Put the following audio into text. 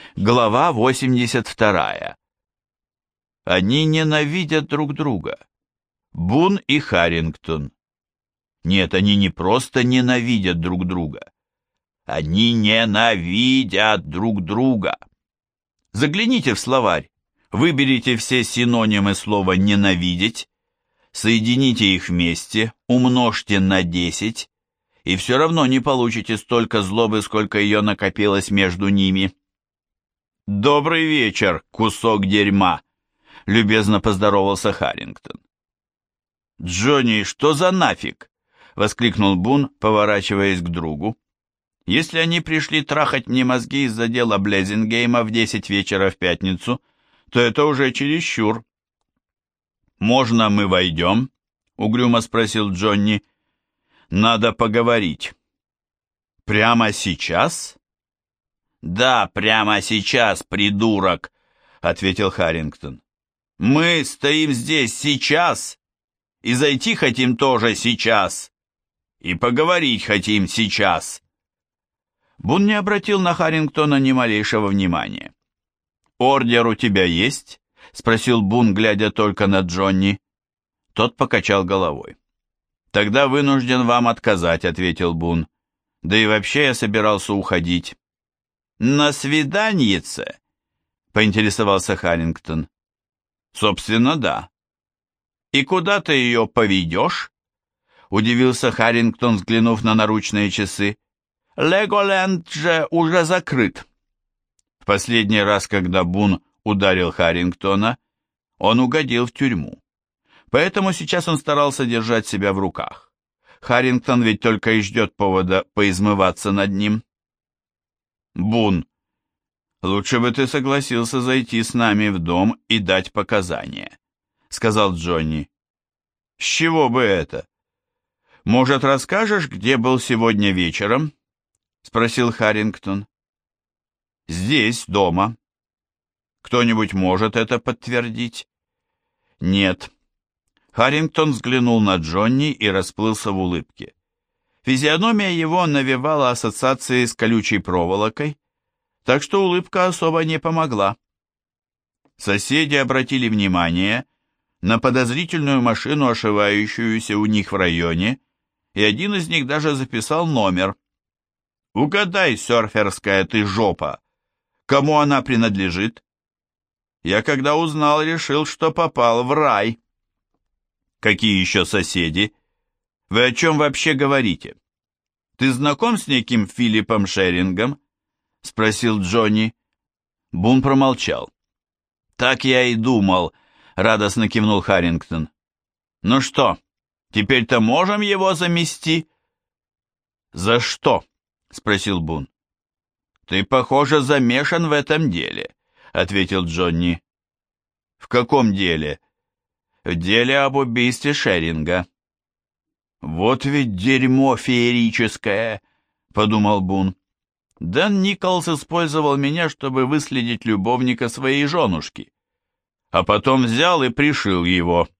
Глава 82. Они ненавидят друг друга. Бун и Харрингтон. Нет, они не просто ненавидят друг друга. Они ненавидят друг друга. Загляните в словарь, выберите все синонимы слова «ненавидеть», соедините их вместе, умножьте на 10, и все равно не получите столько злобы, сколько ее накопилось между ними. «Добрый вечер, кусок дерьма!» — любезно поздоровался Харрингтон. «Джонни, что за нафиг?» — воскликнул Бун, поворачиваясь к другу. «Если они пришли трахать мне мозги из-за дела Блезингейма в 10 вечера в пятницу, то это уже чересчур». «Можно мы войдем?» — угрюмо спросил Джонни. «Надо поговорить». «Прямо сейчас?» «Да, прямо сейчас, придурок», — ответил Харрингтон. «Мы стоим здесь сейчас, и зайти хотим тоже сейчас, и поговорить хотим сейчас». Бун не обратил на Харрингтона ни малейшего внимания. «Ордер у тебя есть?» — спросил Бун, глядя только на Джонни. Тот покачал головой. «Тогда вынужден вам отказать», — ответил Бун. «Да и вообще я собирался уходить». «На свиданьице?» — поинтересовался Харрингтон. «Собственно, да». «И куда ты ее поведешь?» — удивился Харрингтон, взглянув на наручные часы. «Леголенд же уже закрыт». В последний раз, когда Бун ударил Харрингтона, он угодил в тюрьму. Поэтому сейчас он старался держать себя в руках. Харрингтон ведь только и ждет повода поизмываться над ним. «Бун, лучше бы ты согласился зайти с нами в дом и дать показания», — сказал Джонни. «С чего бы это? Может, расскажешь, где был сегодня вечером?» — спросил Харрингтон. «Здесь, дома. Кто-нибудь может это подтвердить?» «Нет». Харрингтон взглянул на Джонни и расплылся в улыбке. Физиономия его навевала ассоциации с колючей проволокой, так что улыбка особо не помогла. Соседи обратили внимание на подозрительную машину, ошивающуюся у них в районе, и один из них даже записал номер. «Угадай, серферская ты жопа, кому она принадлежит?» Я, когда узнал, решил, что попал в рай. «Какие еще соседи? Вы о чем вообще говорите? Ты знаком с неким Филиппом Шерингом?» — спросил Джонни. Бун промолчал. «Так я и думал», — радостно кивнул Харрингтон. «Ну что, теперь-то можем его замести?» «За что?» — спросил Бун. «Ты, похоже, замешан в этом деле», — ответил Джонни. «В каком деле?» «В деле об убийстве Шеринга». «Вот ведь дерьмо феерическое», — подумал Бун. «Дэн Николс использовал меня, чтобы выследить любовника своей женушки, а потом взял и пришил его».